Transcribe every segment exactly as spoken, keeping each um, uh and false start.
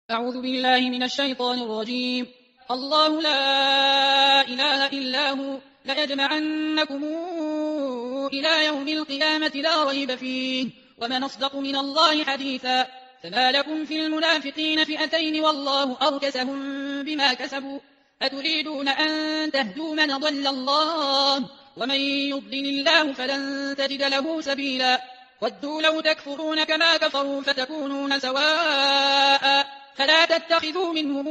أعوذ بالله من الشيطان الرجيم. الله لا إله إلا هو ليجمعنكم إلى يوم القيامة لا ريب فيه ومن أصدق من الله حديثا. فما لكم في المنافقين فئتين والله أركسهم بما كسبوا أتريدون أن تهدوا من ضل الله ومن يضلل الله فلن تجد له سبيلا. ودوا لو تكفرون كما كفروا فتكونون سواء فلا تتخذوا منهم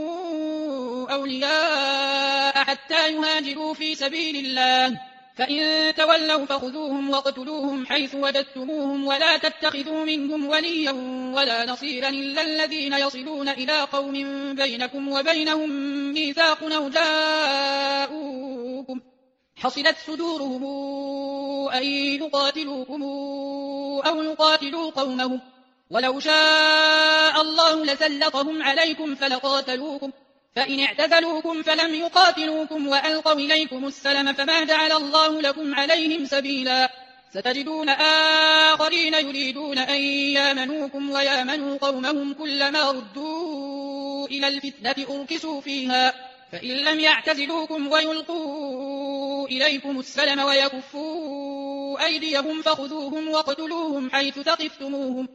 أولياء حتى يهاجروا في سبيل الله فإن تولوا فخذوهم واقتلوهم حيث وجدتموهم ولا تتخذوا منهم وليا ولا نصيرا إلا الذين يصلون إلى قوم بينكم وبينهم ميثاق أو جاءوكم حصلت صدورهم أن يقاتلوكم أو يقاتلوا قومهم ولو شاء الله لسلطهم عليكم فلقاتلوكم فإن اعتزلوكم فلم يقاتلوكم وألقوا إليكم السلم فما جعل الله لكم عليهم سبيلا. ستجدون آخرين يريدون أن يامنوكم ويامنوا قومهم كلما ردوا إلى الفتنة أركسوا فيها فإن لم يعتزلوكم ويلقوا إليكم السلم ويكفوا أيديهم فخذوهم واقتلوهم حيث ثقفتموهم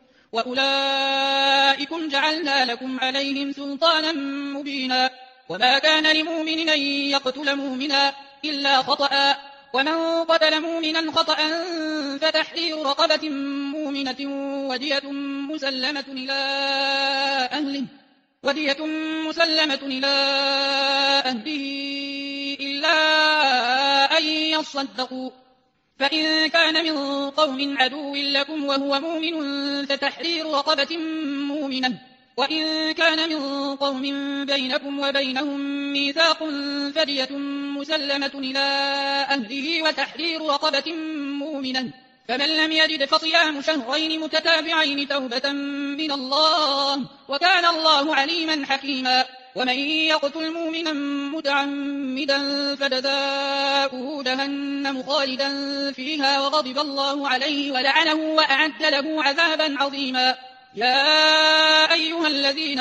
وأولئكم جعلنا لكم عليهم سلطانا مبينا. وما كان لمؤمن أن يقتل مؤمنا إلا خطأ ومن قتل مؤمنا خطأ فتحرير رقبة مؤمنة ودية مسلمة إلى أهله ودية مسلمة إلى أهله إلا أن يصدقوا فإن كان من قوم عدو لكم وهو مؤمن فتحرير رقبة مؤمنة وإن كان من قوم بينكم وبينهم ميثاق فدية مسلمة إلى أهله وتحرير رقبة مؤمنة فمن لم يجد فصيام شهرين متتابعين توبة من الله وكان الله عليما حكيما. ومن يقتل مؤمنا متعمدا فجزاؤه جهنم خالدا فيها وغضب الله عليه ولعنه وأعد له عذابا عظيما. يا أيها الذين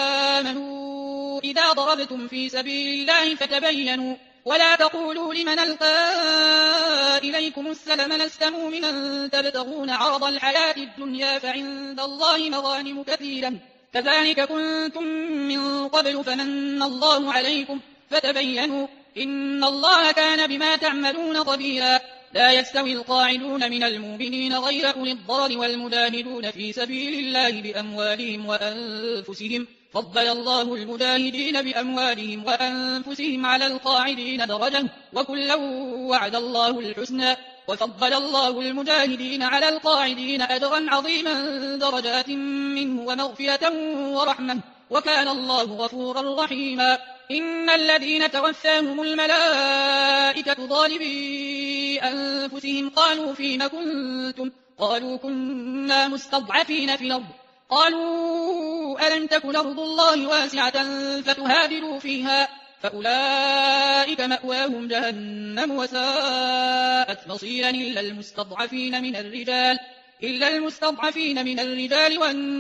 آمنوا إذا ضربتم في سبيل الله فتبينوا ولا تقولوا لمن ألقى إليكم السلم لست مؤمنا تبتغون عرض الحياة الدنيا فعند الله مغانم كثيرا كذلك كنتم من قبل فمن الله عليكم فتبينوا إن الله كان بما تعملون خبيرا. لا يستوي القاعدون من المؤمنين غير أولي الضرر والمجاهدون في سبيل الله بأموالهم وأنفسهم فضل الله المجاهدين بأموالهم وأنفسهم على القاعدين درجة وكلا وعد الله الحسنى وفضل الله المجاهدين على القاعدين أجرا عظيما درجات منه ومغفرة ورحمة وكان الله غفورا رحيما. إن الذين توفاهم الملائكة ظالمي أنفسهم قالوا فيما كنتم قالوا كنا مستضعفين في الأرض قالوا ألم تكن أرض الله واسعة فتهاجروا فيها فأولئك مأواهم جهنم وساءت مصيرا إلا المستضعفين من الرجال إلا المستضعفين من الرجال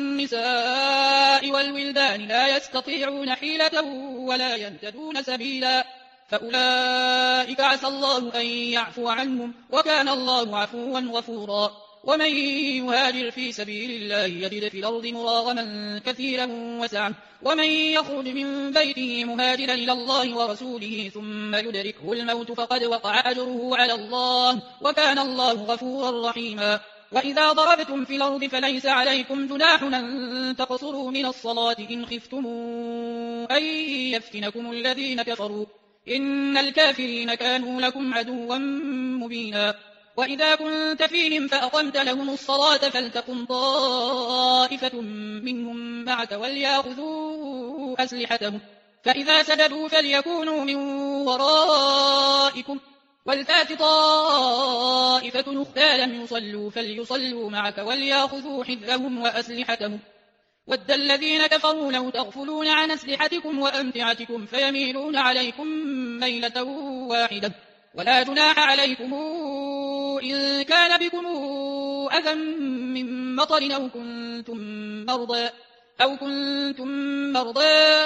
والنساء والولدان لا يستطيعون حيلة ولا يهتدون سبيلا فأولئك عسى الله أن يعفو عنهم وكان الله عفوا غفورا. ومن يهاجر في سبيل الله يجد في الأرض مراغما كثيرا وسعة ومن يخرج من بيته مهاجرا إلى الله ورسوله ثم يدركه الموت فقد وقع أجره على الله وكان الله غفورا رحيما. وإذا ضربتم في الأرض فليس عليكم جناح أن تقصروا من الصلاة إن خفتم أن يفتنكم الذين كفروا إن الكافرين كانوا لكم عدوا مبينا. وإذا كنت فيهم فأقمت لهم الصلاة فلتقم طائفة منهم معك وليأخذوا أسلحتهم فإذا سجدوا فليكونوا من ورائكم ولتأت طائفة أخرى لم يصلوا فليصلوا معك وليأخذوا حذرهم وأسلحتهم ود الذين كفروا لو تغفلون عن أسلحتكم وأمتعتكم فيميلون عليكم ميلة واحدة ولا جناح عليكم إن كان بكم أذى من مطر أو كنتم مرضى أو كنتم مرضى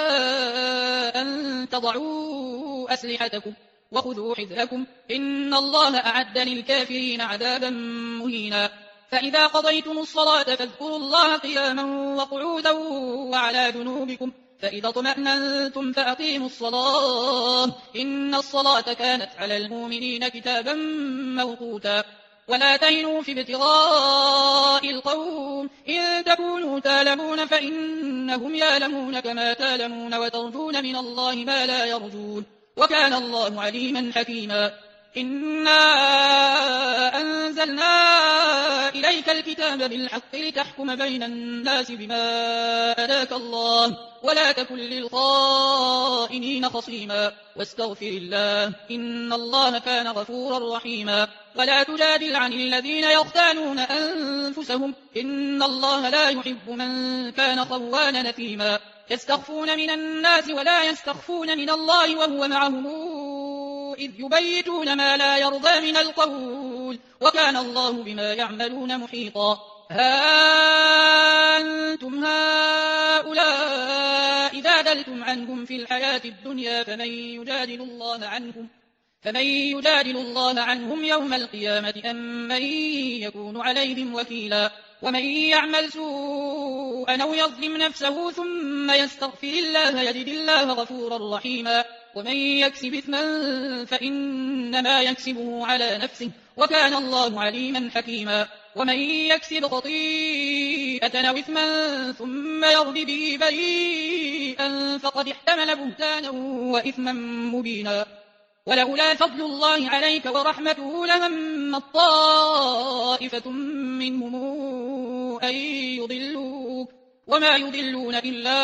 أن تضعوا أسلحتكم وخذوا حذركم إن الله أعد للكافرين عذابا مهينا فإذا قضيتم الصلاة فاذكروا الله قياما وقعودا وعلى جنوبكم فإذا اطمأننتم فأقيموا الصلاة إن الصلاة كانت على المؤمنين كتابا موقوتا ولا تهنوا في ابتغاء القوم إن تكونوا تالمون فإنهم يالمون كما تالمون وترجون من الله ما لا يرجون وكان الله عليما حكيما إنا أنزلنا إليك الكتاب بالحق لتحكم بين الناس بما أراك الله ولا تكن للخائنين خصيما واستغفر الله إن الله كان غفورا رحيما ولا تجادل عن الذين يختانون أنفسهم إن الله لا يحب من كان خوانا نثيما يستخفون من الناس ولا يستخفون من الله وهو معهم إذ يبيتون ما لا يرضى من القول وكان الله بما يعملون محيطا ها أنتم هؤلاء إذا دلتم عنهم في الحياة الدنيا فمن يجادل الله عنهم فمن يجادل الله عنهم يوم القيامة أم من يكون عليهم وكيلا ومن يعمل سوءا أو يظلم نفسه ثم يستغفر الله يجد الله غفورا رحيما ومن يكسب إثما فإنما يكسبه على نفسه وكان الله عليما حكيما ومن يكسب خطيئة أو إثما ثم يرد به بريئا فقد احتمل بهتانا وإثما مبينا ولولا فضل الله عليك ورحمته لهم طائفة منهم أن يضلوك وما يضلون إلا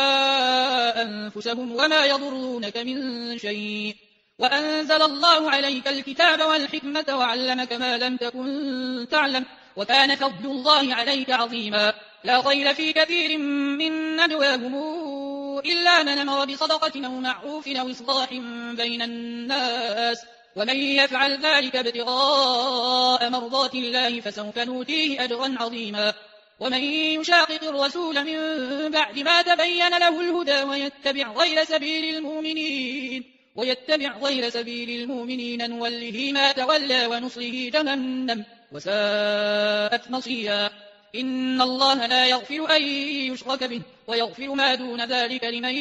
أنفسهم وما يضرونك من شيء وأنزل الله عليك الكتاب والحكمة وعلمك ما لم تكن تعلم وكان فضل الله عليك عظيما لا خير في كثير من نجواهم إلا من أمر بصدقة أو معروف أو إصلاح بين الناس ومن يفعل ذلك ابتغاء مرضات الله فسوف نؤتيه أجرا عظيما ومن يشاقق الرسول من بعد ما تبين له الهدى ويتبع غير سبيل المؤمنين ويتبع غير سبيل المؤمنين نوله ما تولى ونصله جهنم وساءت مصيرا إن الله لا يغفر أن يشرك به ويغفر ما دون ذلك لمن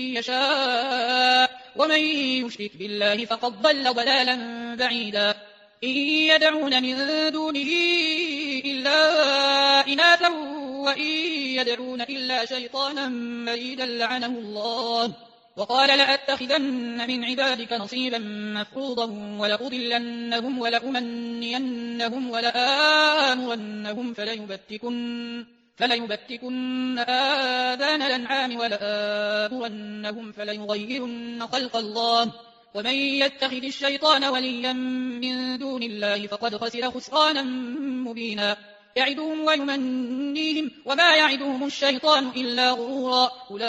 يشاء ومن يشرك بالله فقد ضل ضلالا بعيدا إن يدعون من دونه إلا إناثا وإن يدعون إلا شيطانا مريدا لعنه الله وقال لأتخذن من عبادك نصيبا مفروضا ولأضلنهم ولأمنينهم ولآمرنهم فليبتكن, فليبتكن آذان الأنعام ولآمرنهم فليغيرن خلق الله ومن يتخذ الشيطان وليا من دون الله فقد خسر خسرانا مبينا يعدهم ويمنيهم وما يعدهم الشيطان إلا غرورا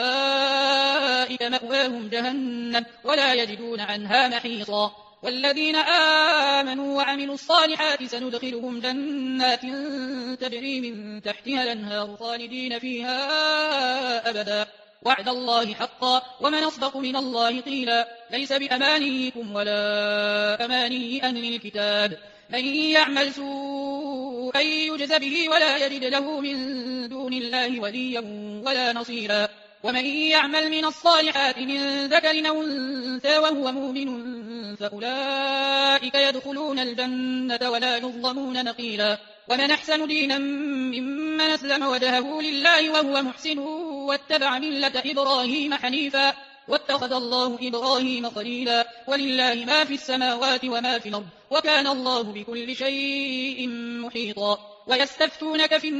أولئك مأواهم جهنم ولا يجدون عنها محيصا والذين آمنوا وعملوا الصالحات سندخلهم جنات تجري من تحتها الأنهار خالدين فيها أبدا وعد الله حقا ومن أصدق من الله قيلا ليس بأمانيكم ولا أماني أهل الكتاب من يعمل سوءا يجز به ولا يجد له من دون الله وليا ولا نصيرا ومن يعمل من الصالحات من ذكر أو أنثى وهو مؤمن فأولئك يدخلون الجنة ولا يظلمون نقيلا ومن أحسن دينا ممن أسلم وجهه لله وهو محسن واتبع ملة إبراهيم حنيفا واتخذ الله إبراهيم خليلا ولله ما في السماوات وما في الأرض وكان الله بكل شيء محيطا ويستفتونك في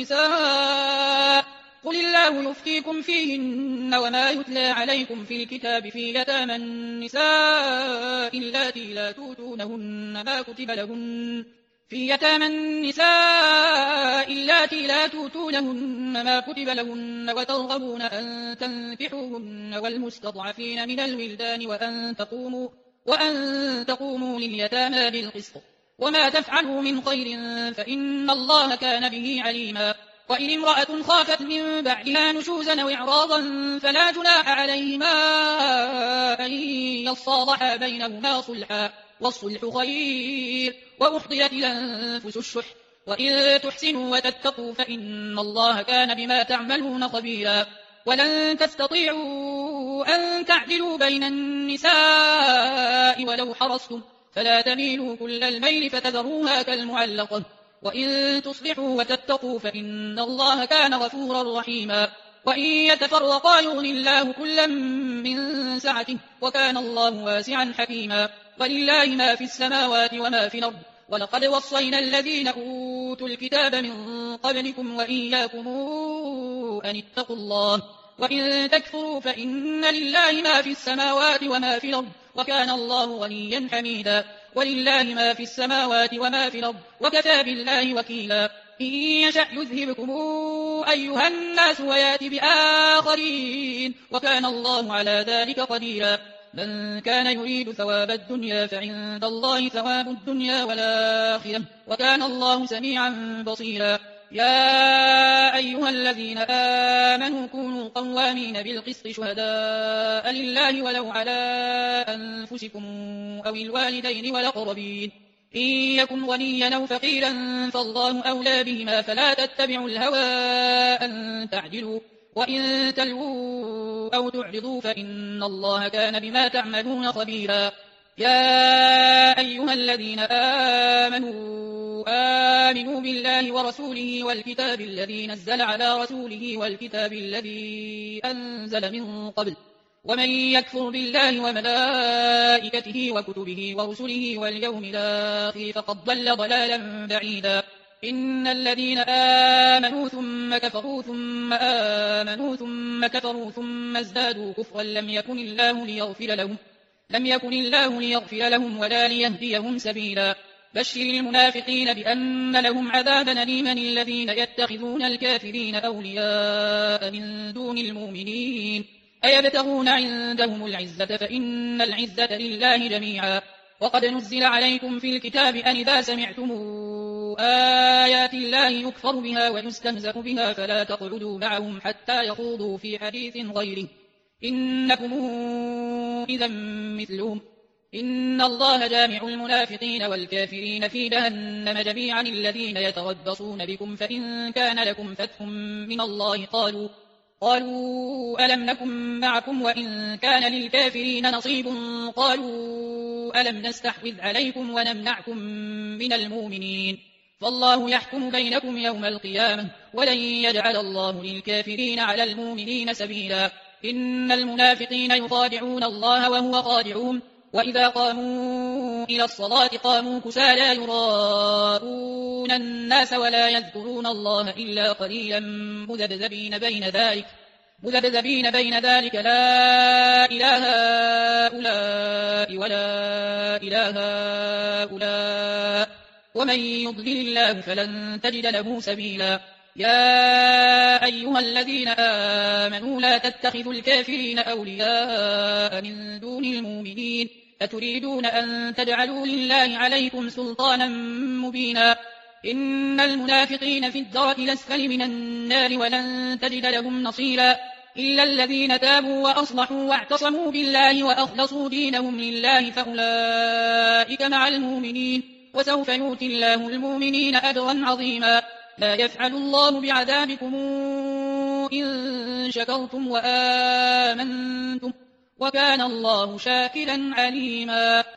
النساء قل الله يفتيكم فيهن وما يتلى عليكم في الكتاب في يتامى النساء اللاتي لا توتونهن ما كتب لهن في يتامى النساء اللاتي لا توتونهن ما كتب لهن وترغبون أن تنكحوهن والمستضعفين من الولدان وأن تقوموا, وأن تقوموا لليتامى بالقسط وما تفعلوا من خير فإن الله كان به عليما وإن امرأة خافت من بعدها نشوزا أو إعراضا فلا جناح عليهما أن يصالحا بينهما صلحا، والصلح خير، وأحضرت الأنفس الشح، وإن تحسنوا وتتقوا فإن الله كان بما تعملون خبيرا. ولن تستطيعوا أن تعدلوا بين النساء ولو حرصتم، فلا تميلوا كل الميل فتذروها كالمعلقة، وإن تصلحوا وتتقوا فإن الله كان غفورا رحيما. وإن يتفرقا يغن الله كلا من سعته، وكان الله واسعا حكيما. ولله ما في السماوات وما في الأرض، ولقد وصينا الذين أوتوا الكتاب من قبلكم وإياكم أن اتقوا الله، وإن تكفروا فإن لله ما في السماوات وما في الأرض، وكان الله غنيا حميدا. ولله ما في السماوات وما في الأرض، وكفى بالله وكيلا. إن يشأ يذهبكم أيها الناس ويأتي بآخرين، وكان الله على ذلك قديرا. من كان يريد ثواب الدنيا فعند الله ثواب الدنيا والآخرة، وكان الله سميعا بصيرا. يا أيها الذين آمنوا كونوا قوامين بالقسط شهداء لله ولو على أنفسكم أو الوالدين والأقربين، إن يكن غنيا أو فقيرا فالله أولى بهما، فلا تتبعوا الهوى أن تعدلوا، وإن تلووا أو تعرضوا فإن الله كان بما تعملون خبيرا. يا أيها الذين آمنوا آمنوا بالله ورسوله والكتاب الذي نزل على رسوله والكتاب الذي أنزل من قبل، ومن يكفر بالله وملائكته وكتبه ورسله واليوم الآخر فقد ضل ضلالا بعيدا. إن الذين آمنوا ثم كفروا ثم آمنوا ثم كفروا ثم ازدادوا كفرا لم يكن الله ليغفر لهم لم يكن الله ليغفر لهم ولا ليهديهم سبيلا. بشر المنافقين بأن لهم عذابا أليما الذين يتخذون الكافرين أولياء من دون المؤمنين أيبتغون عندهم العزة فإن العزة لله جميعا. وقد نزل عليكم في الكتاب أن إذا سمعتم آيات الله يكفر بها ويستهزأ بها فلا تقعدوا معهم حتى يخوضوا في حديث غيره إنكم إذا مثلهم. إن الله جامع المنافقين والكافرين في جهنم جميعا الذين يتربصون بكم فإن كان لكم فتح من الله قالوا قالوا ألم نكن معكم وإن كان للكافرين نصيب قالوا ألم نستحوذ عليكم ونمنعكم من المؤمنين فالله يحكم بينكم يوم القيامة ولن يجعل الله للكافرين على المؤمنين سبيلا. إن المنافقين يخادعون الله وهو خادعهم وإذا قاموا إلى الصلاة قاموا كسالى يراءون الناس ولا يذكرون الله إلا قليلا مذبذبين بين ذلك مذبذبين بين ذلك لا إله هؤلاء ولا إله هؤلاء ومن يضلل الله فلن تجد له سبيلا. يا أيها الذين آمنوا لا تتخذوا الكافرين أولياء من دون المؤمنين أتريدون أن تجعلوا لله عليكم سلطانا مبينا. إن المنافقين في الدرك الأسفل من النار ولن تجد لهم نصيرا إلا الذين تابوا وأصلحوا واعتصموا بالله وأخلصوا دينهم لله فأولئك مع المؤمنين وسوف يؤتي الله المؤمنين أجرا عظيما. لا يفعل الله بعذابكم إن شكرتم وآمنتم وكان الله شاكرا عليما.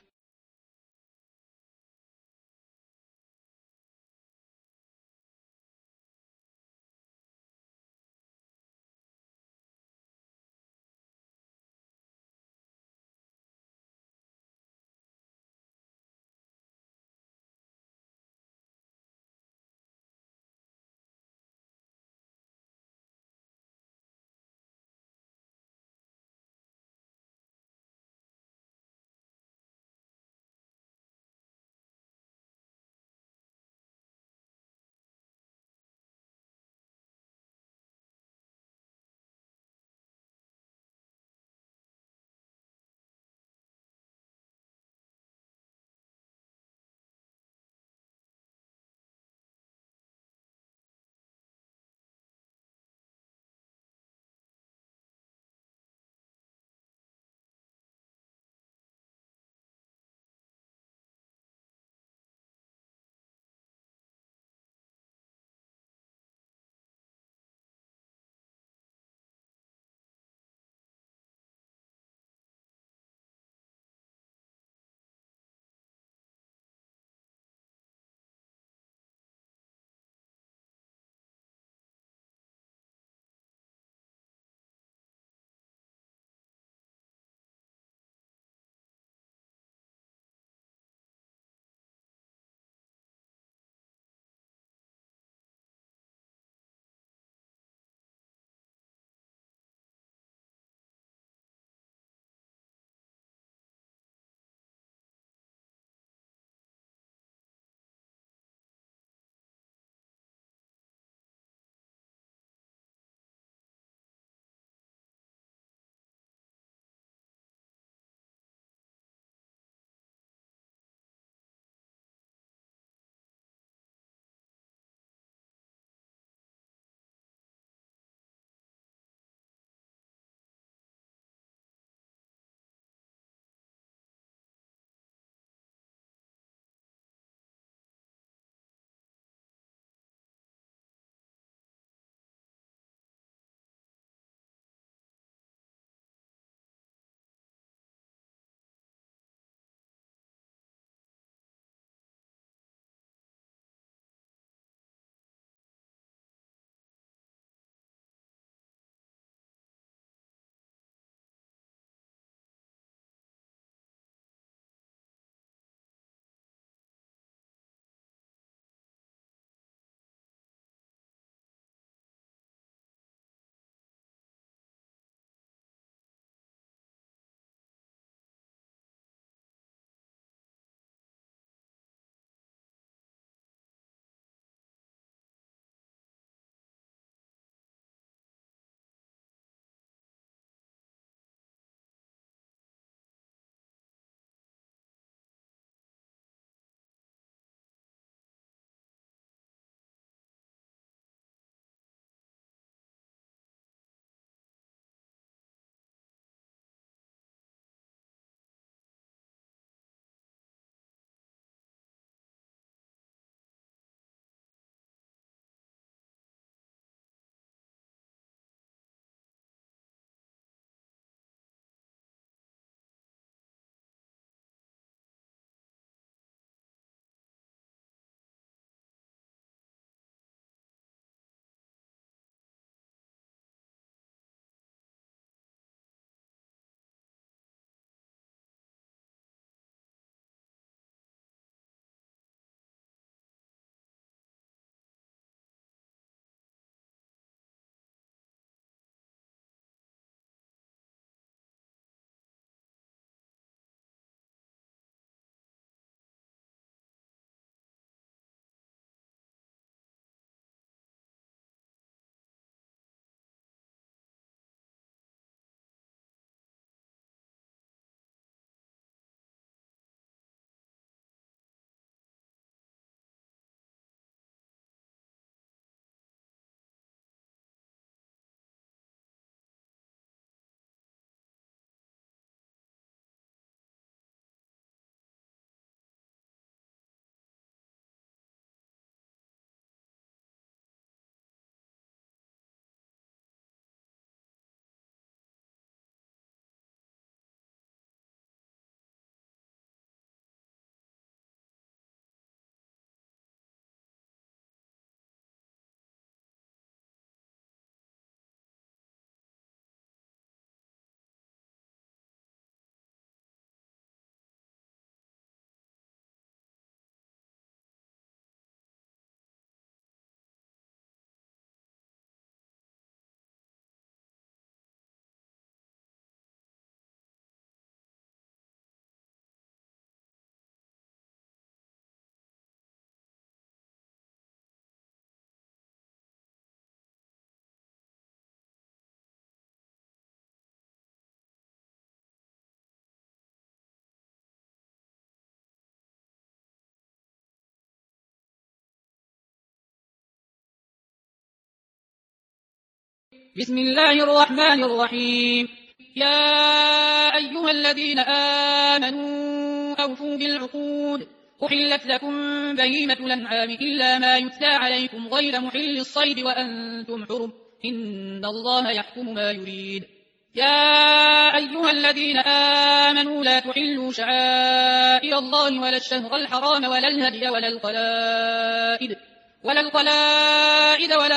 بسم الله الرحمن الرحيم. يا أيها الذين آمنوا أوفوا بالعقود. أحلت لكم بهيمة الأنعام إلا ما يتلى عليكم غير محل الصيد وأنتم حرم إن الله يحكم ما يريد. يا أيها الذين آمنوا لا تحلوا شعائر الله ولا الشهر الحرام ولا الهدي ولا القلائد ولا القلائد ولا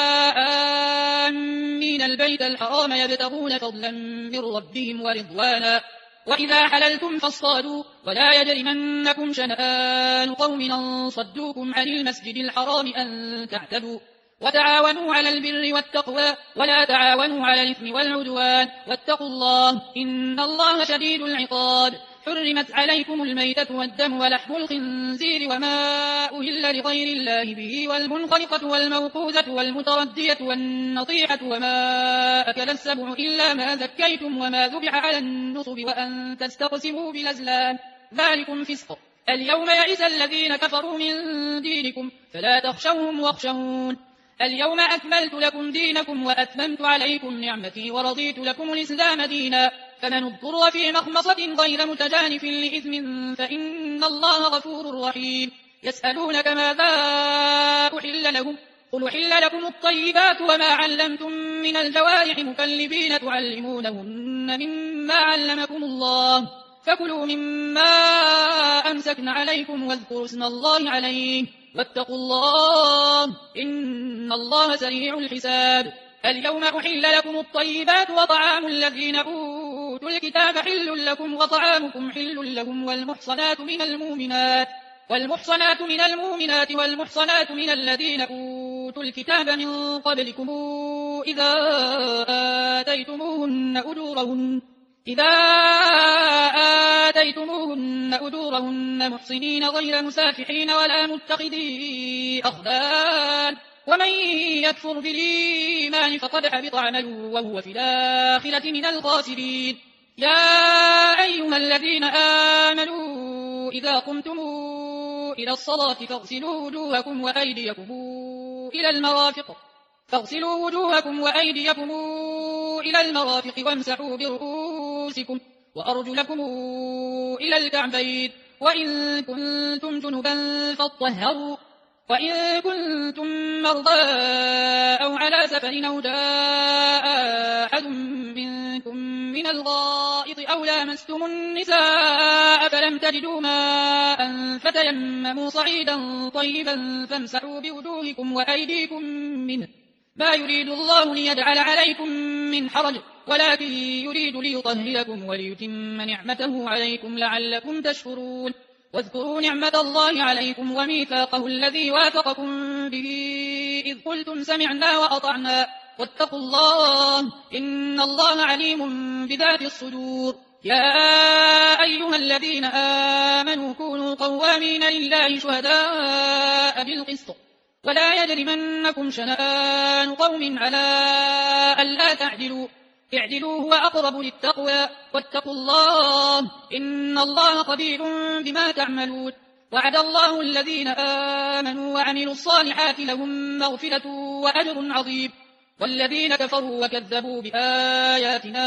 آمين البيت الحرام يبتغون فضلا من ربهم ورضوانا وإذا حللتم فاصطادوا ولا يجرمنكم شنآن قوم أن صدوكم عن المسجد الحرام أن تعتدوا وتعاونوا على البر والتقوى ولا تعاونوا على الإثم والعدوان واتقوا الله إن الله شديد العقاب. حرمت عليكم الميتة والدم ولحم الخنزير وما أهل لغير الله به والمنخنقة والموقوذة والمتردية والنطيحة وما أكل السبع إلا ما ذكيتم وما ذبح على النصب وأن تستقسموا بالأزلام ذلكم فسق. اليوم يئس الذين كفروا من دينكم فلا تخشوهم واخشون. اليوم أكملت لكم دينكم وأتممت عليكم نعمتي ورضيت لكم الإسلام دينا فمن اضطر في مخمصة غير متجانف لإثم فإن الله غفور رحيم. يسألونك ماذا أحل لهم قل أحل لكم الطيبات وما علمتم من الجوارح مكلبين تعلمونهن مما علمكم الله فكلوا مما أمسكن عليكم واذكروا اسم الله عليه واتقوا الله إن الله سريع الحساب. اليوم أحل لكم الطيبات وطعام الذين أوتوا الكتاب حل لكم وطعامكم حل لهم والمحصنات من المؤمنات والمحصنات من المؤمنات والمحصنات من الذين أوتوا الكتاب من قبلكم إذا آتيتموهن أجورهن إذا آتيتموهن أجورهن محصنين غير مسافحين ولا متخذي أخدان ومن يكفر بالإيمان فقد حبط عمله وهو في الآخرة من الخاسرين. يا أيها الذين آمنوا إذا قمتم إلى الصلاة فاغسلوا وجوهكم وأيديكم إلى المرافق فاغسلوا وجوهكم وأيديكم إلى المرافق وامسحوا برؤوسكم وأرجلكم إلى الكعبين وإن كنتم جنبا فاطهروا وإن كنتم مرضى أو على سفر أو جاء أحد منكم من الغائط أو لامستم النساء فلم تجدوا ماء فتيمموا صعيدا طيبا فامسحوا بوجوهكم وأيديكم منه ما يريد الله ليجعل عليكم من حرج ولكن يريد ليطهركم وليتم نعمته عليكم لعلكم تشكرون. واذكروا نعمة الله عليكم وميثاقه الذي واثقكم به إذ قلتم سمعنا وأطعنا واتقوا الله إن الله عليم بذات الصدور. يا أيها الذين آمنوا كونوا قوامين لله شهداء بالقسط ولا يجرمنكم شنآن قوم على ألا تعدلوا اعدلوا هو أقرب للتقوى واتقوا الله إن الله خبير بما تعملون. وعد الله الذين آمنوا وعملوا الصالحات لهم مغفرة وأجر عظيم والذين كفروا وكذبوا بآياتنا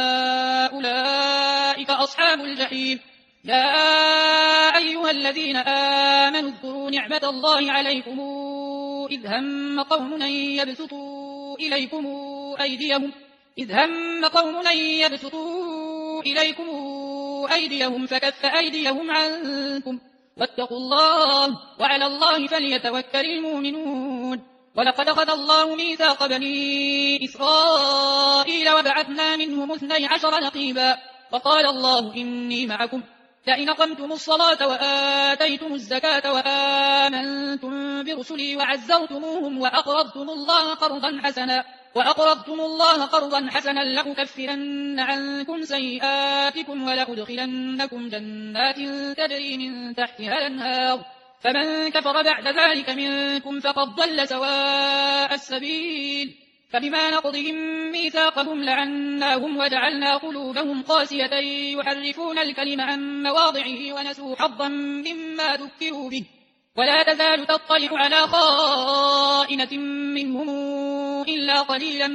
أولئك أصحاب الجحيم. يا أيها الذين آمنوا اذكروا نعمة الله عليكم إذ هم قوم أن يبسطوا إليكم أيديهم إذ هم قوم أن يبسطوا إليكم أيديهم فكف أيديهم عنكم واتقوا الله وعلى الله فليتوكل المؤمنون. ولقد أخذ الله ميثاق بني إسرائيل وبعثنا منهم اثني عشر نقيبا وقال الله إني معكم لئن أقمتم الصلاة وآتيتم الزكاة وآمنتم برسلي وعزرتموهم وأقرضتم الله قرضا حسنا وأقرضتم الله قرضا حسنا لأكفرن عنكم سيئاتكم ولأدخلنكم جنات تجري من تحتها الأنهار فمن كفر بعد ذلك منكم فقد ضل سواء السبيل. فبما نقضهم ميثاقهم لعناهم وجعلنا قلوبهم قاسية يحرفون الكلم عن مواضعه ونسوا حظا مما ذكروا به ولا تزال تطلع على خائنة منهم إلا قليلا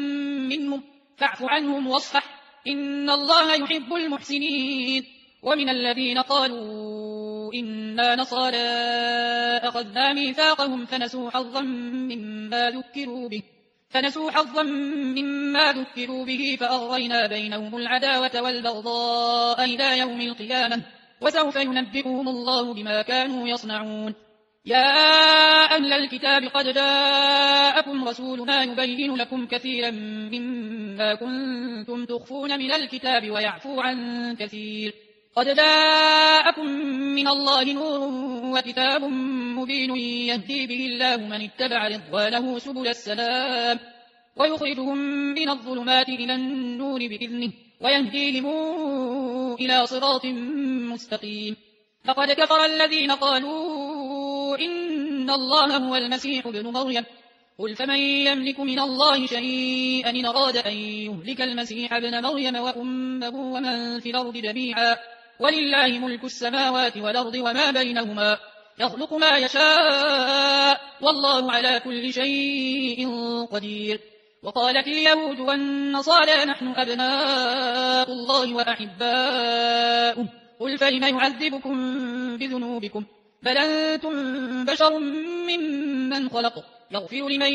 منهم فاعف عنهم واصفح إن الله يحب المحسنين. ومن الذين قالوا إنا نصارى أخذنا ميثاقهم فنسوا حظا مما ذكروا به فنسوا حظا مما ذكروا به فأغرينا بينهم العداوة والبغضاء إلى يوم القيامة وسوف ينبئهم الله بما كانوا يصنعون. يا أهل الكتاب قد جاءكم رسولنا يبين لكم كثيرا مما كنتم تخفون من الكتاب ويعفو عن كثير. قد جاءكم من الله نور وكتاب مبين يهدي به الله من اتبع رضوانه سبل السلام ويخرجهم من الظلمات إلى النور بإذنه ويهديهم إلى صراط مستقيم. فقد كفر الذين قالوا إن الله هو المسيح ابن مريم قل فمن يملك من الله شيئا إن أراد أن يهلك المسيح ابن مريم وأمه ومن في الأرض جميعا ولله ملك السماوات والأرض وما بينهما يخلق ما يشاء والله على كل شيء قدير. وقالت اليهود والنصارى نحن أبناء الله وأحباؤه قل فلم يعذبكم بذنوبكم بل أنتم بشر ممن خلق يغفر لمن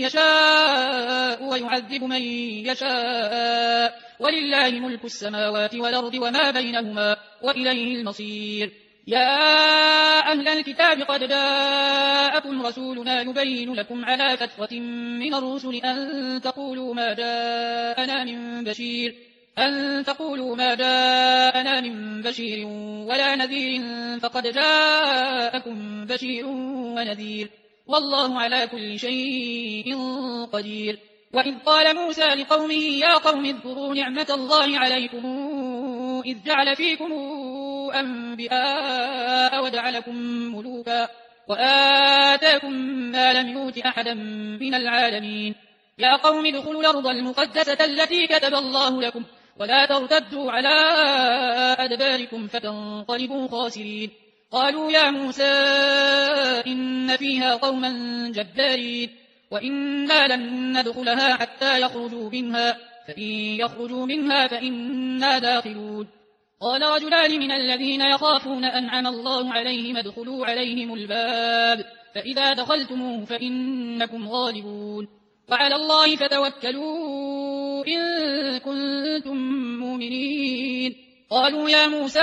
يشاء ويعذب من يشاء ولله ملك السماوات والأرض وما بينهما وإليه المصير. يا أهل الكتاب قد جاءكم رسولنا يبين لكم على فترة من الرسل أن تقولوا ما جاءنا من بشير أن تقولوا ما جاءنا من بشير ولا نذير فقد جاءكم بشير ونذير والله على كل شيء قدير. وإذ قال موسى لقومه يا قوم اذكروا نعمة الله عليكم إذ جعل فيكم أنبياء وجعلكم ملوكا وآتاكم ما لم يؤت أحدا من العالمين. يا قوم ادخلوا الأرض المقدسة التي كتب الله لكم ولا ترتدوا على أدباركم فتنقلبوا خاسرين. قالوا يا موسى إن فيها قوما جبارين وإنا لن ندخلها حتى يخرجوا منها فإن يخرجوا منها فإنا داخلون. قال رجلان من الذين يخافون أنعم الله عليهم ادخلوا عليهم الباب فإذا دخلتموه فإنكم غالبون وعلى الله فتوكلوا إن كنتم مؤمنين. قالوا يا موسى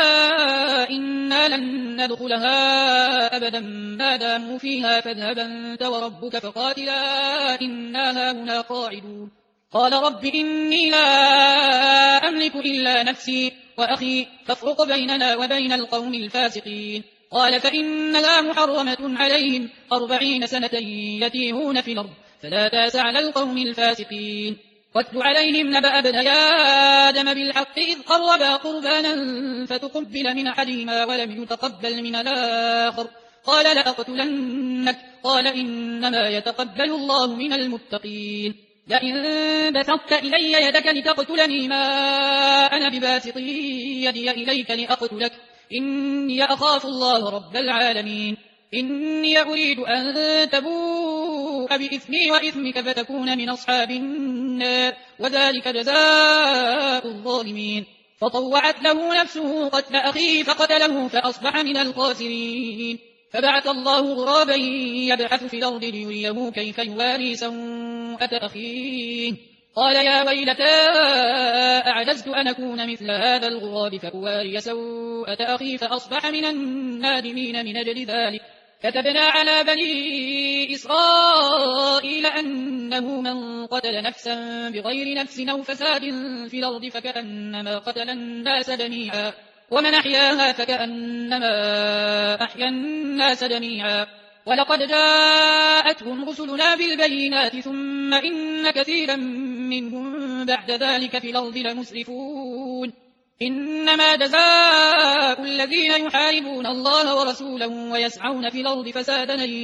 إنا لن ندخلها أبدا ما داموا فيها فاذهب أنت وربك فقاتلا إنا هاهنا قاعدون. قال رب إني لا أملك إلا نفسي وأخي فافرق بيننا وبين القوم الفاسقين. قال فإنها محرمة عليهم أربعين سنة يتيهون في الأرض فلا تاس على القوم الفاسقين. واتل عليهم نبأ ابني آدم بالحق إذ قربا قربانا فتقبل من أحدهما ولم يتقبل من الآخر قال لأقتلنك قال إنما يتقبل الله من المتقين. لئن بسطت إلي يدك لتقتلني ما أنا بباسط يدي إليك لأقتلك إني أخاف الله رب العالمين. إني أريد أن تبوء بإثمي وإثمك فتكون من أصحاب النار وذلك جزاء الظالمين. فطوعت له نفسه قتل أخيه فقتله فأصبح من الخاسرين. فبعث الله غرابا يبحث في الأرض ليريه كيف يواري سوءة أخيه قال يا ويلتى أعجزت أن أكون مثل هذا الغراب فأواري سوءة أخي فأصبح من النادمين. من أجل ذلك كتبنا على بني إسرائيل أنه من قتل نفسا بغير نفس أو فساد في الأرض فكأنما قتل الناس جميعا ومن أحياها فكأنما أحيا الناس جميعا. ولقد جاءتهم رسلنا بالبينات ثم إن كثيرا منهم بعد ذلك في الأرض لمسرفون. إنما جزاء الذين يحاربون الله ورسوله ويسعون في الأرض فسادا أن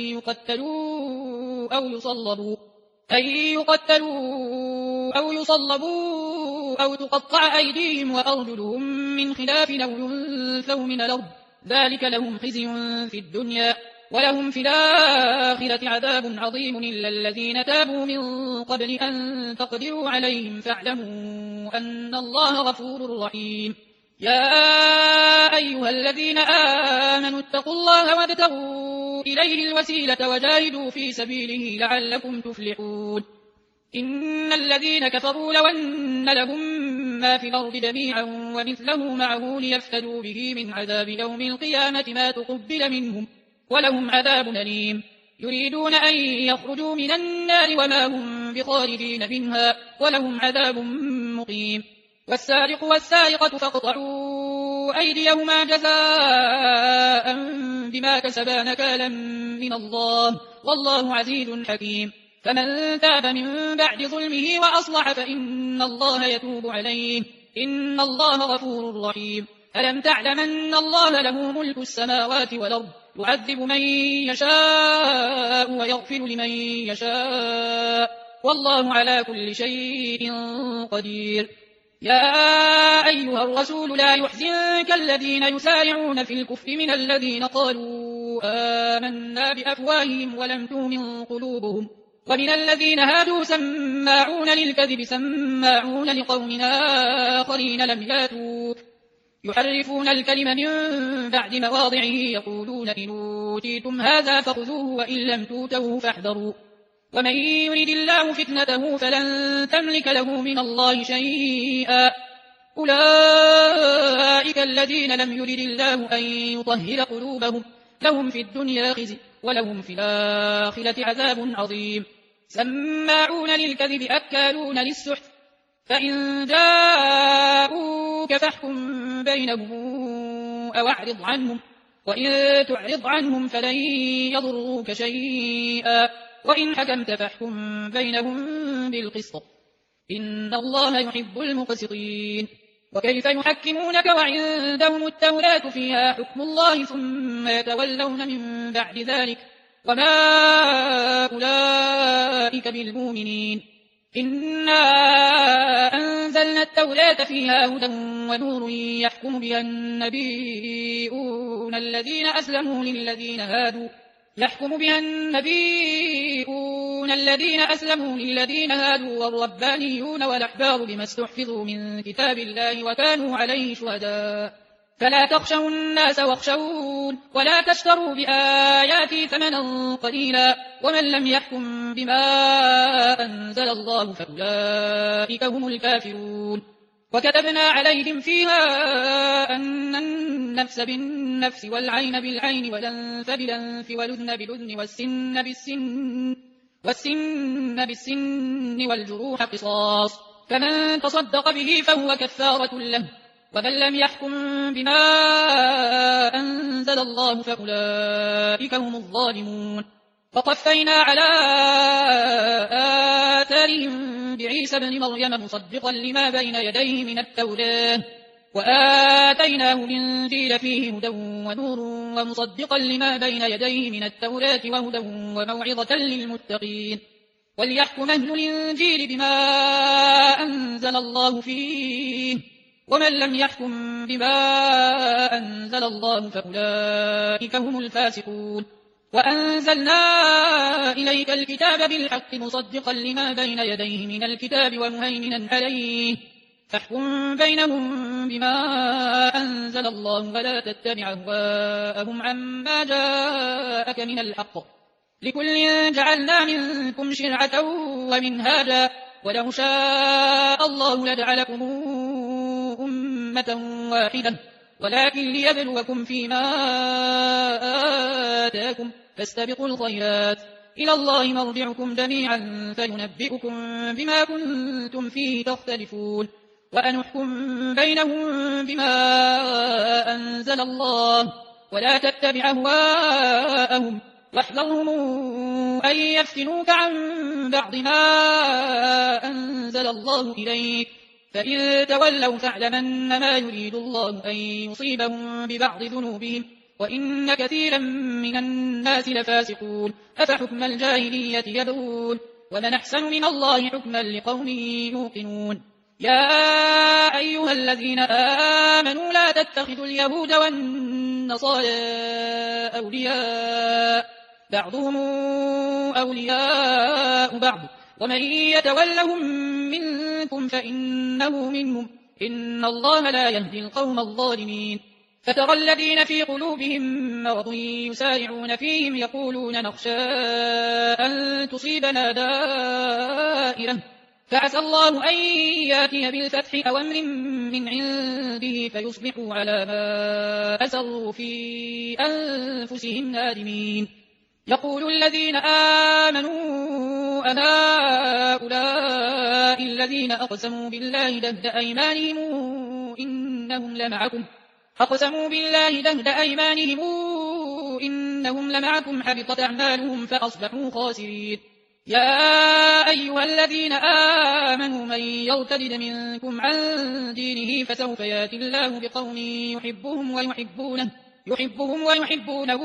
يقتلوا أو يصلبوا أن يقتلوا أو يصلبوا أو تقطع أيديهم وأرجلهم من خلاف أو ينفوا من الأرض ذلك لهم خزي في الدنيا ولهم في الآخرة عذاب عظيم إلا الذين تابوا من قبل أن تقدروا عليهم فاعلموا أن الله غفور رحيم. يا أيها الذين آمنوا اتقوا الله وابتغوا إليه الوسيلة وجاهدوا في سبيله لعلكم تفلحون. إن الذين كفروا لو أن لهم ما في الأرض جميعا ومثله معه ليفتدوا به من عذاب يوم القيامة ما تقبل منهم ولهم عذاب أليم. يريدون أن يخرجوا من النار وما هم بخارجين منها ولهم عذاب مقيم. والسارق والسارقة فاقطعوا أيديهما جزاء بما كسبا نكالا من الله والله عزيز حكيم. فمن تاب من بعد ظلمه وأصلح فإن الله يتوب عليه إن الله غفور رحيم. ألم تعلم أن الله له ملك السماوات والأرض يعذب من يشاء ويغفر لمن يشاء والله على كل شيء قدير. يا أيها الرسول لا يحزنك الذين يسارعون في الكفر من الذين قالوا آمنا بأفواههم ولم تؤمن قلوبهم ومن الذين هادوا سماعون للكذب سماعون لقوم آخرين لم ياتوك يحرفون الكلم من بعد مواضعه يقولون إن أوتيتم هذا فخذوه وإن لم توتوه فاحذروا ومن يرد الله فتنته فلن تملك له من الله شيئا أولئك الذين لم يرد الله أن يطهر قلوبهم لهم في الدنيا خزي ولهم في الآخرة عذاب عظيم. سماعون للكذب أكالون للسحت فإن جاءوك فاحكم بينهم أو أعرض عنهم وإن تعرض عنهم فلن يضروك شيئا وإن حكمت فاحكم بينهم بالقسط إن الله يحب المقسطين. وكيف يحكمونك وعندهم التوراة فيها حكم الله ثم يتولون من بعد ذلك وما أولئك بالمؤمنين. إنا أنزلنا التوراة فيها هدى ونور يحكم بها النبيون الذين أسلموا للذين هادوا يحكم بها النبيون الذين أسلموا للذين هادوا والربانيون والأحبار بما استحفظوا من كتاب الله وكانوا عليه شهداء فلا تخشوا الناس واخشون ولا تشتروا بآياتي ثمنا قليلا ومن لم يحكم بما أنزل الله فأولئك هم الكافرون. وكتبنا عليهم فيها أن النفس بالنفس والعين بالعين والأنف بالأنف والأذن بالأذن والسن بالسن والسن بالسن والجروح قصاص فمن تصدق به فهو كفارة له ومن لم يحكم بما أنزل الله فأولئك هم الظالمون. فقفينا على آثارهم بعيسى بن مريم مصدقا لما بين يديه من التوراة وآتيناه الإنجيل فيه هدى ونور ومصدقا لما بين يديه من التوراة وهدى وموعظة للمتقين. وليحكم أهل الإنجيل بما أنزل الله فيه ومن لم يحكم بما أنزل الله فأولئك هم الفاسقون. وأنزلنا إليك الكتاب بالحق مصدقا لما بين يديه من الكتاب ومهيمنا عليه فاحكم بينهم بما أنزل الله ولا تتبع أهواءهم عما جاءك من الحق لكل جعلنا منكم شرعة ومنهاجا ولو شاء الله لجعلكم أمة واحدة ولكن ليبلوكم فيما آتاكم فاستبقوا الخيرات إلى الله مرجعكم جميعا فينبئكم بما كنتم فيه تختلفون وأنحكم بينهم بما أنزل الله ولا تتبع أهواءهم واحذرهم أن يفتنوك عن بعض ما أنزل الله إليك فإن تولوا فاعلم أنما يريد الله أن يصيبهم ببعض ذنوبهم وإن كثيرا من الناس لفاسقون أفحكم الجاهلية يبغون ومن أحسن من الله حكما لقوم يوقنون. يا أيها الذين آمنوا لا تتخذوا اليهود والنصارى أولياء بعضهم أولياء بعض ومن يتولهم منكم فإنه منهم إن الله لا يهدي القوم الظالمين فترى الذين في قلوبهم مرض يسارعون فيهم يقولون نخشى أن تصيبنا دائرة فعسى الله أن ياتي بالفتح أو أمر من عنده فيصبحوا على ما أسروا في أنفسهم نادمين يقول الذين آمنوا أهؤلاء الذين أقسموا بالله جهد أيمانهم إنهم لمعكم أقسموا بالله جهد أيمانهم إنهم لمعكم حبطت أعمالهم فأصبحوا خاسرين يا أيها الذين آمنوا من يرتد منكم عن دينه فسوف ياتي الله بقوم يحبهم ويحبونه يحبهم ويحبونه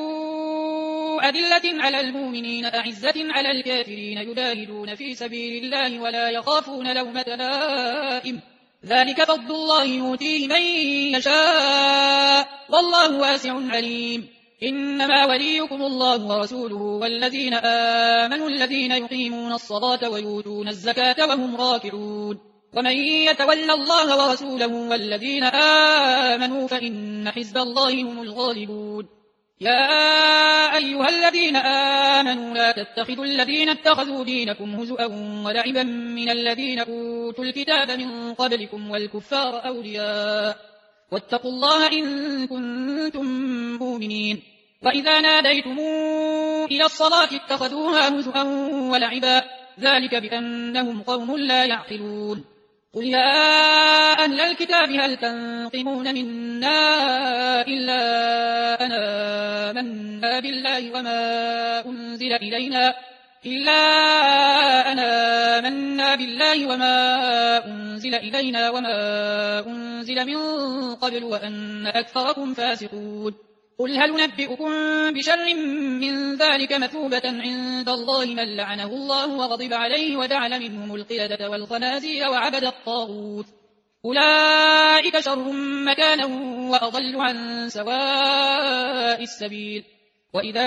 أذلة على المؤمنين أعزة على الكافرين يجاهدون في سبيل الله ولا يخافون لومة لائم ذلك فضل الله يؤتيه من يشاء والله واسع عليم إنما وليكم الله ورسوله والذين آمنوا الذين يقيمون الصلاة ويؤتون الزكاة وهم راكعون ومن يتولى الله ورسوله والذين آمنوا فإن حزب الله هم الغالبون يا أيها الذين آمنوا لا تتخذوا الذين اتخذوا دينكم هزؤا ولعبا من الذين أوتوا الكتاب من قبلكم والكفار أولياء واتقوا الله إن كنتم مؤمنين وإذا ناديتم إلى الصلاة اتخذوها هزؤا ولعبا ذلك بأنهم قوم لا يعقلون قل يا أهل الكتاب هل تنقمون منا إلا أن آمنا بالله وما أنزل إلينا إلا أن آمنا بالله وما أنزل إلينا وما أنزل من قبل وأن أكثركم فاسقون قل هل ننبئكم بشر من ذلك مثوبة عند الله من لعنه الله وغضب عليه وجعل منهم القردة والخنازير وعبد الطاغوت أولئك شر مكانا وأضل عن سواء السبيل وإذا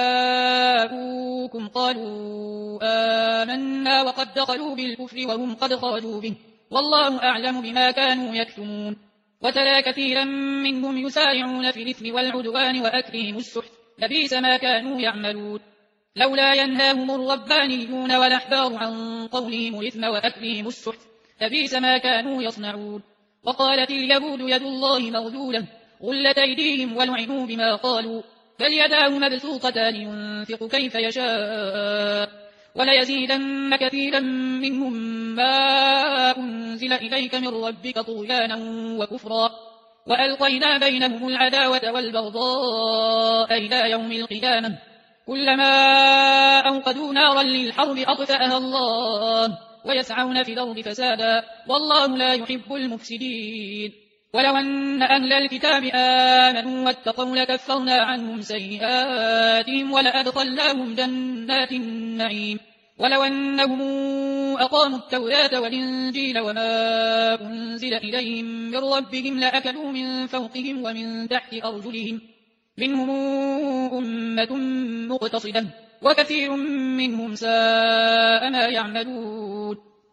جاءوكم قالوا آمنا وقد دخلوا بالكفر وهم قد خرجوا به والله أعلم بما كانوا يكتمون وترى كثيرا منهم يسارعون في الإثم والعدوان وأكلهم السحت لبئس ما كانوا يعملون لولا ينهاهم الربانيون والأحبار عن قولهم الإثم وأكلهم السحت لبئس ما كانوا يصنعون وقالت اليهود يد الله مغلولة غلت أيديهم ولعنوا بما قالوا بل يداه مبسوطتان ينفق كيف يشاء وليزيدن كثيرا منهم ما أنزل إليك من ربك طغيانا وكفرا وألقينا بينهم العداوة والبغضاء إلى يوم القيامة كلما أوقدوا نارا للحرب أطفأها الله ويسعون في الأرض فسادا والله لا يحب المفسدين ولو أن أهل الكتاب آمنوا واتقوا لكفرنا عنهم سيئاتهم ولأدخلناهم جنات النعيم ولو أنهم أقاموا التوراة والإنجيل وما أنزل إليهم من ربهم لأكلوا من فوقهم ومن تحت أرجلهم منهم أمة مقتصدة وكثير منهم ساء ما يعملون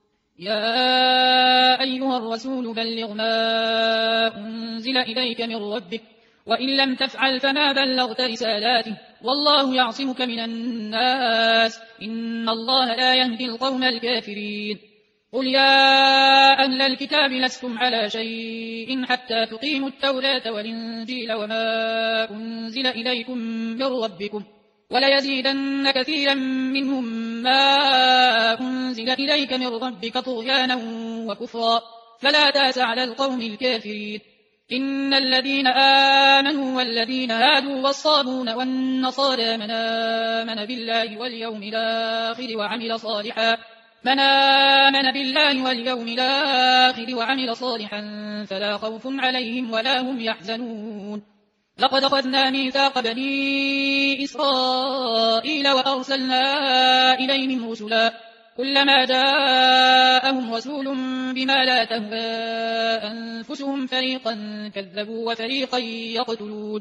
يا أيها الرسول بلغ ما أنزل إليك من ربك وإن لم تفعل فما بلغت رسالاته والله يعصمك من الناس إن الله لا يهدي القوم الكافرين قل يا أهل الكتاب لستم على شيء حتى تقيموا التوراة والإنجيل وما أنزل إليكم من ربكم وليزيدن كثيرا منهم ما أنزل إليك من ربك طغيانا وكفرا فلا تأس على القوم الكافرين إن الذين آمنوا والذين هادوا والصابون والنصارى من آمن بالله واليوم الآخر وعمل صالحا من آمن بالله واليوم الآخر وعمل صالحا فلا خوف عليهم ولا هم يحزنون لقد أخذنا ميثاق بني إسرائيل وأرسلنا إليهم رسلا كلما جاءهم رسول بما لا تهوى أنفسهم فريقا كذبوا وفريقا يقتلون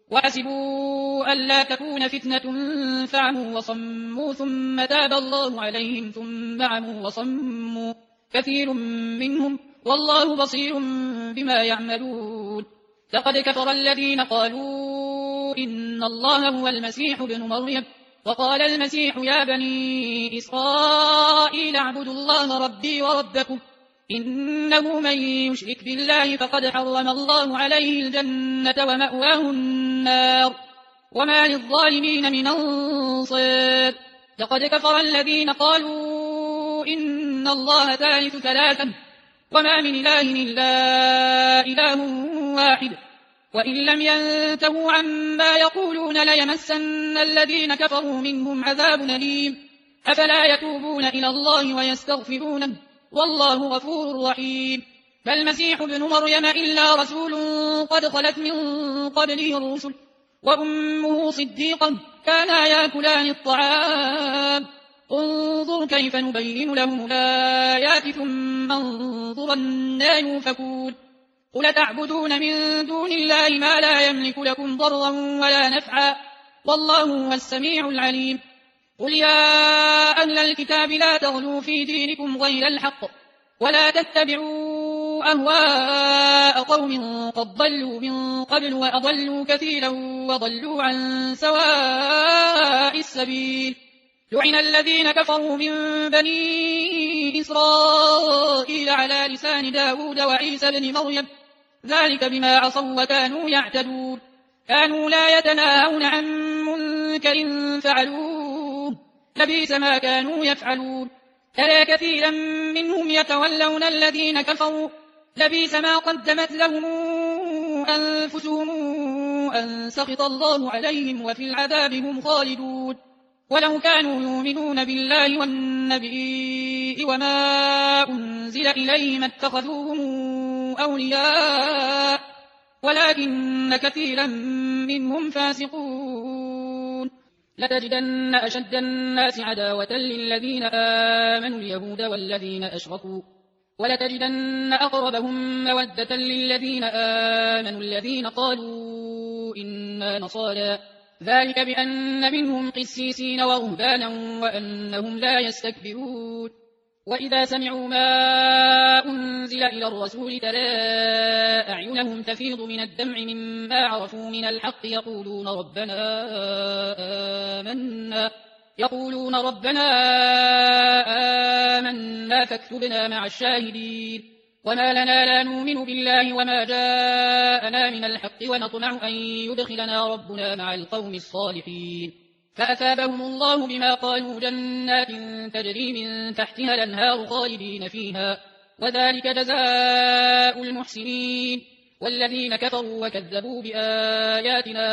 وحسبوا ألا تكون فتنة فعموا وصموا ثم تاب الله عليهم ثم عموا وصموا كثير منهم والله بصير بما يعملون. لقد كفر الذين قالوا إن الله هو المسيح ابن مريم وقال المسيح يا بني إسرائيل اعبدوا الله ربي وربكم إنه من يشرك بالله فقد حرم الله عليه الجنة ومأواه النار وما للظالمين من أنصار. لقد كفر الذين قالوا إن الله ثالث ثلاثة وما من إله إلا إله واحد وإن لم ينتهوا عما يقولون ليمسن الذين كفروا منهم عذاب أليم. أفلا يتوبون إلى الله ويستغفرونه والله غفور رحيم. فالمسيح ابن مريم إلا رسول قد خلت من قبله الرسل وأمه صديقة كانا يأكلان الطعام انظر كيف نبين لهم الآيات ثم انظر أنى يؤفكون. قل تعبدون من دون الله ما لا يملك لكم ضرا ولا نفعا والله هو السميع العليم. قل يا أهل الكتاب لا تغلوا في دينكم غير الحق ولا تتبعوا أهواء قوم قد ضلوا من قبل وأضلوا كثيرا وضلوا عن سواء السبيل. لعن الذين كفروا من بني إسرائيل على لسان داود وعيسى بن مريم ذلك بما عصوا وكانوا يعتدون. كانوا لا يتناهون عن منكر فعلوه لبئس ما كانوا يفعلون. ترى كثيرا منهم يتولون الذين كفروا لبئس ما قدمت لهم أنفسهم أن سخط الله عليهم وفي العذاب هم خالدون. ولو كانوا يؤمنون بالله والنبي وما أنزل إليه ما اتخذوهم أولياء ولكن كثيرا منهم فاسقون. لتجدن أشد الناس عداوة للذين آمنوا اليهود والذين أشركوا ولتجدن أقربهم مودة للذين آمنوا الذين قالوا إنا نصارى ذلك بأن منهم قسيسين ورهبانا وأنهم لا يستكبرون. وإذا سمعوا ما أنزل إلى الرسول ترى أعينهم تفيض من الدمع مما عرفوا من الحق يقولون ربنا آمنا يقولون ربنا آمنا فاكتبنا مع الشاهدين. وما لنا لا نؤمن بالله وما جاءنا من الحق ونطمع أن يدخلنا ربنا مع القوم الصالحين. فأثابهم الله بما قالوا جنات تجري من تحتها الأنهار خالدين فيها وذلك جزاء المحسنين. والذين كفروا وكذبوا بآياتنا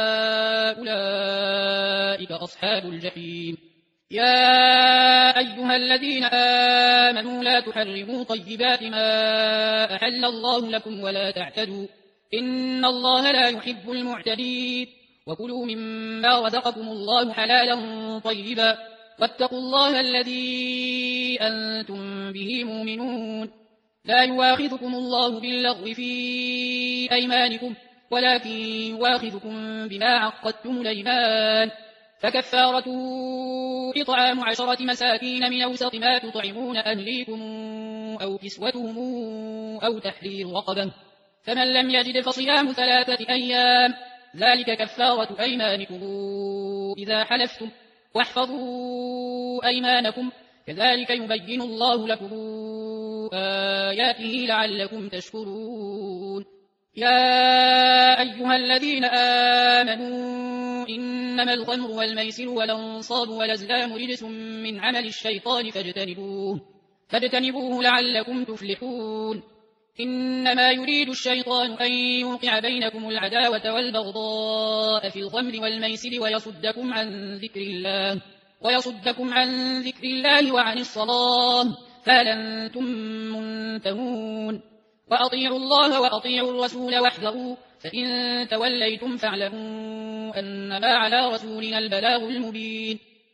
أولئك أصحاب الجحيم. يا أيها الذين آمنوا لا تحرموا طيبات ما أحل الله لكم ولا تعتدوا إن الله لا يحب المعتدين. وكلوا مما رزقكم الله حلالا طيبا واتقوا الله الذي أنتم به مؤمنون. لا يواخذكم الله باللغو في أيمانكم ولكن يواخذكم بما عقدتم الأيمان فكفارته إطعام عشرة مساكين من أوسط ما تطعمون أهليكم أو كسوتهم أو تحرير رقبة فمن لم يجد فصيام ثلاثة أيام ذلك كفارة أيمانكم إذا حلفتم واحفظوا أيمانكم كذلك يبين الله لكم آياته لعلكم تشكرون. يا أيها الذين آمنوا إنما الخمر والميسر والأنصاب والأزلام رجس من عمل الشيطان فاجتنبوه, فاجتنبوه لعلكم تفلحون. إنما يريد الشيطان أن يوقع بينكم العداوة والبغضاء في الخمر والميسر ويصدكم عن ذكر الله ويصدكم عن ذكر الله وعن الصلاة فهل أنتم منتهون. وأطيعوا الله وأطيعوا الرسول واحذروا فإن توليتم فاعلموا أنما على رسولنا البلاغ المبين.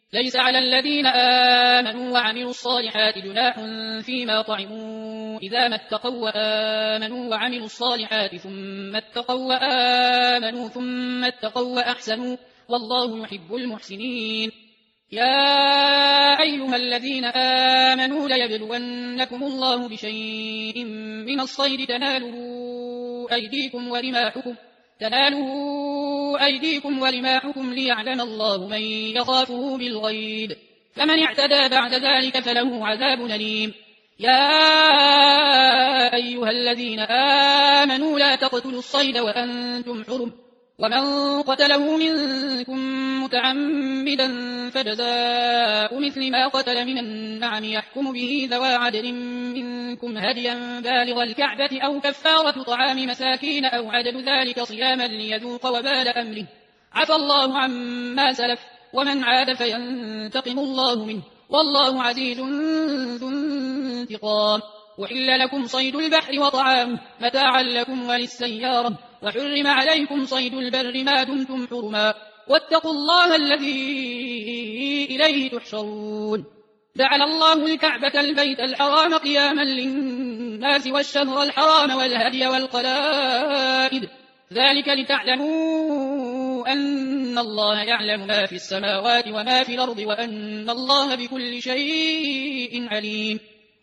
ليس على الذين آمنوا وعملوا الصالحات جناح فيما طعموا إذا ما اتقوا وآمنوا وعملوا الصالحات ثم اتقوا وآمنوا ثم اتقوا وأحسنوا والله يحب المحسنين. يا أيها الذين آمنوا ليبلونكم الله بشيء من الصيد تناله أيديكم ورماحكم تناله أيديكم ورماحكم ليعلم الله من يخافه بالغيب فمن اعتدى بعد ذلك فله عذاب أليم. يا أيها الذين آمنوا لا تقتلوا الصيد وأنتم حرم ومن قتله منكم متعمدا فجزاء مثل ما قتل من النعم يحكم به ذوى عدل منكم هديا بالغ الكعبة أو كفارة طعام مساكين أو عدل ذلك صياما ليذوق وبال أمره عفى الله عما سلف ومن عاد فينتقم الله منه والله عزيز ذو انتقام. وحل لكم صيد البحر وطعامه متاعا لكم وللسيارة وحرم عليكم صيد البر ما دمتم حرما واتقوا الله الذي إليه تحشرون. جعل الله الكعبة البيت الحرام قياما للناس والشهر الحرام والهدي والقلائد ذلك لتعلموا أن الله يعلم ما في السماوات وما في الأرض وأن الله بكل شيء عليم.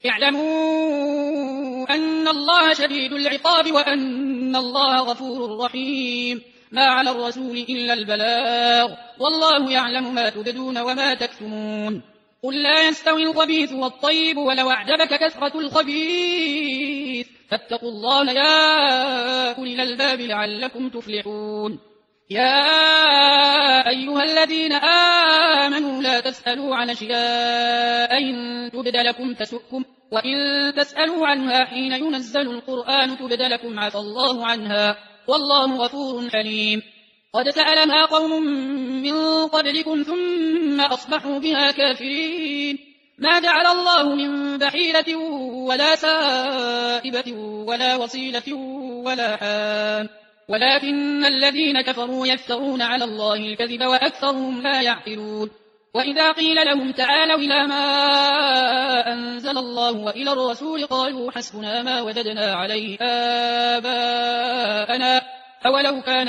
اعلموا أن الله شديد العقاب وأن الله غفور رحيم. ما على الرسول إلا البلاغ والله يعلم ما تبدون وما تكتمون. قل لا يستوي الخبيث والطيب ولو أعجبك كثرة الخبيث فاتقوا الله يا أولي الألباب لعلكم تفلحون. يا أيها الذين آمنوا لا تسألوا عن أشياء إن تبد لكم تسؤكم وإن تسألوا عنها حين ينزل القرآن تبد لكم عفى الله عنها والله غفور حليم. قد سألها قوم من قبلكم ثم أصبحوا بها كافرين. ما جعل الله من بحيرة ولا سائبة ولا وصيلة ولا حام ولكن الذين كفروا يفترون على الله الكذب وأكثرهم لا يعقلون. وإذا قيل لهم تعالوا إلى ما أنزل الله وإلى الرسول قالوا حسبنا ما وجدنا عليه آباءنا أولو كان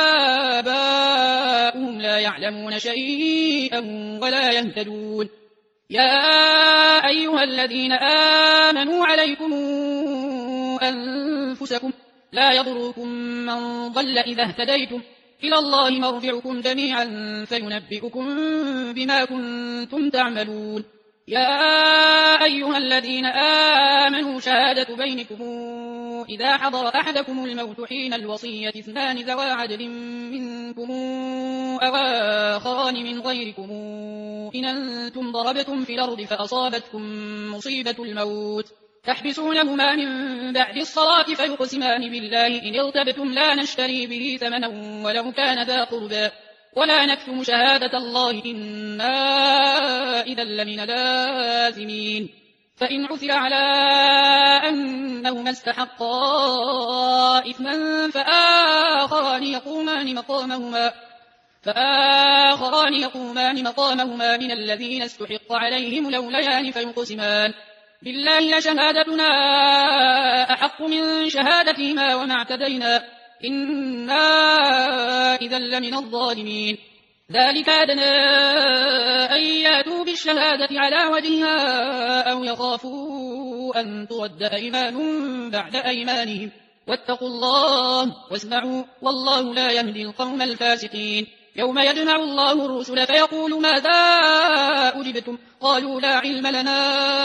آباؤهم لا يعلمون شيئا ولا يهتدون. يا أيها الذين آمنوا عليكم أنفسكم لا يضركم من ضل إذا اهتديتم إلى الله مرجعكم جميعا فينبئكم بما كنتم تعملون. يا أيها الذين آمنوا شهادة بينكم إذا حضر أحدكم الموت حين الوصية اثنان ذوى عدل منكم أو آخران من غيركم إن أنتم ضربتم في الأرض فأصابتكم مصيبة الموت تحبسونهما من بعد الصلاة فيقسمان بالله إن ارتبتم لا نشتري به ثمنا ولو كان ذا قربى ولا نكتم شهادة الله إنا إذا لمن لازمين. فإن عثر على أنهما استحقا إثما فآخران يقومان مقامهما فآخران يقومان مقامهما من الذين استحق عليهم الأوليان فيقسمان بالله لشهادتنا أحق من شهادتهما وما اعتدينا إنا إذا لمن الظالمين. ذلك أدنى أن يأتوا بالشهادة على وجهها أو يخافوا أن ترد أيمان بعد أيمانهم واتقوا الله واسمعوا والله لا يهدي القوم الفاسقين. يوم يجمع الله الرسل فيقول ماذا أجبتم قالوا لا علم لنا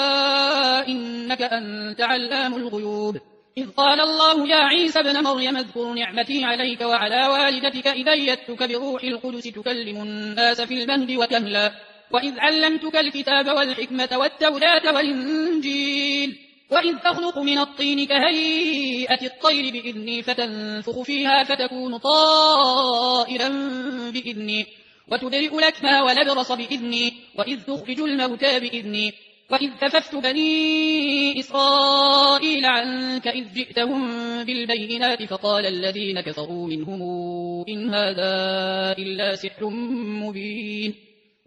إنك أنت علام الغيوب. إذ قال الله يا عيسى ابن مريم اذكر نعمتي عليك وعلى والدتك إذ أيدتك بروح القدس تكلم الناس في المهد وكهلا وإذ علمتك الكتاب والحكمة والتوراة والإنجيل وإذ تخلق من الطين كهيئة الطير بإذني فتنفخ فيها فتكون طائرا بإذني وتبرئ الأكمه والأبرص بإذني وإذ تخرج الموتى بإذني وإذ كففت بني إسرائيل عنك إذ جئتهم بالبينات فقال الذين كفروا منهم إن هذا إلا سحر مبين.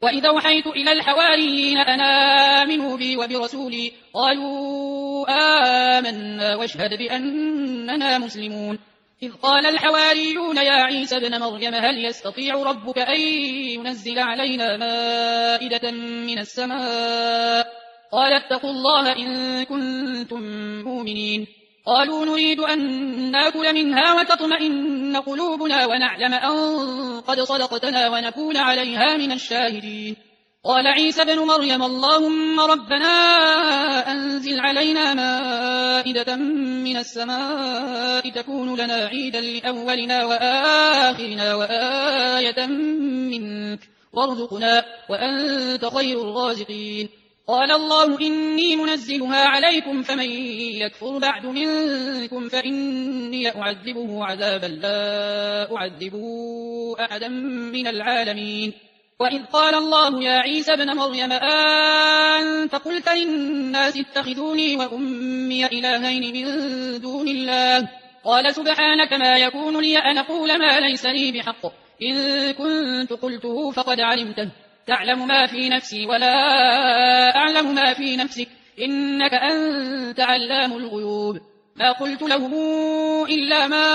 وإذا أوحيت إلى الحواريين أن آمنوا بي وبرسولي قالوا آمنا واشهد بأننا مسلمون. إذ قال الحواريون يا عيسى ابن مريم هل يستطيع ربك أن ينزل علينا مائدة من السماء؟ قال اتقوا الله إن كنتم مؤمنين. قالوا نريد أن نأكل منها وتطمئن قلوبنا ونعلم أن قد صدقتنا ونكون عليها من الشاهدين. قال عيسى ابن مريم اللهم ربنا أنزل علينا مائدة من السماء تكون لنا عيدا لأولنا وآخرنا وآية منك وارزقنا وأنت خير الرازقين. قال الله إني منزلها عليكم فمن يكفر بعد منكم فإني أعذبه عذابا لا أعذبه أحدا من العالمين. وإذ قال الله يا عيسى ابن مريم أنت قلت للناس اتخذوني وأمي إلهين من دون الله؟ قال سبحانك ما يكون لي أن أقول ما ليس لي بحق إن كنت قلته فقد علمته تعلم ما في نفسي ولا أعلم ما في نفسك إنك أنت علام الغيوب. ما قلت لهم إلا ما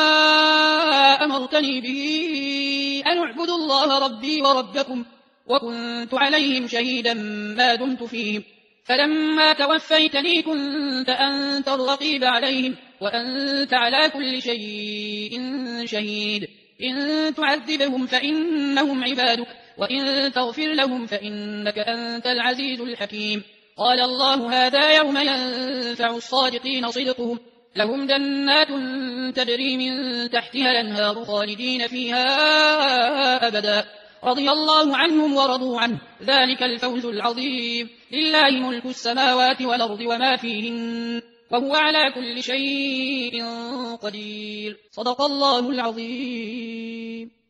أمرتني به أن اعبدوا الله ربي وربكم وكنت عليهم شهيدا ما دمت فيهم فلما توفيتني كنت أنت الرقيب عليهم وأنت على كل شيء شهيد. إن تعذبهم فإنهم عبادك وإن تغفر لهم فإنك أنت العزيز الحكيم. قال الله هذا يوم ينفع الصادقين صدقهم لهم جنات تجري من تحتها الأنهار خالدين فيها أبدا رضي الله عنهم ورضوا عنه ذلك الفوز العظيم. لله ملك السماوات والأرض وما فيهن وهو على كل شيء قدير. صدق الله العظيم.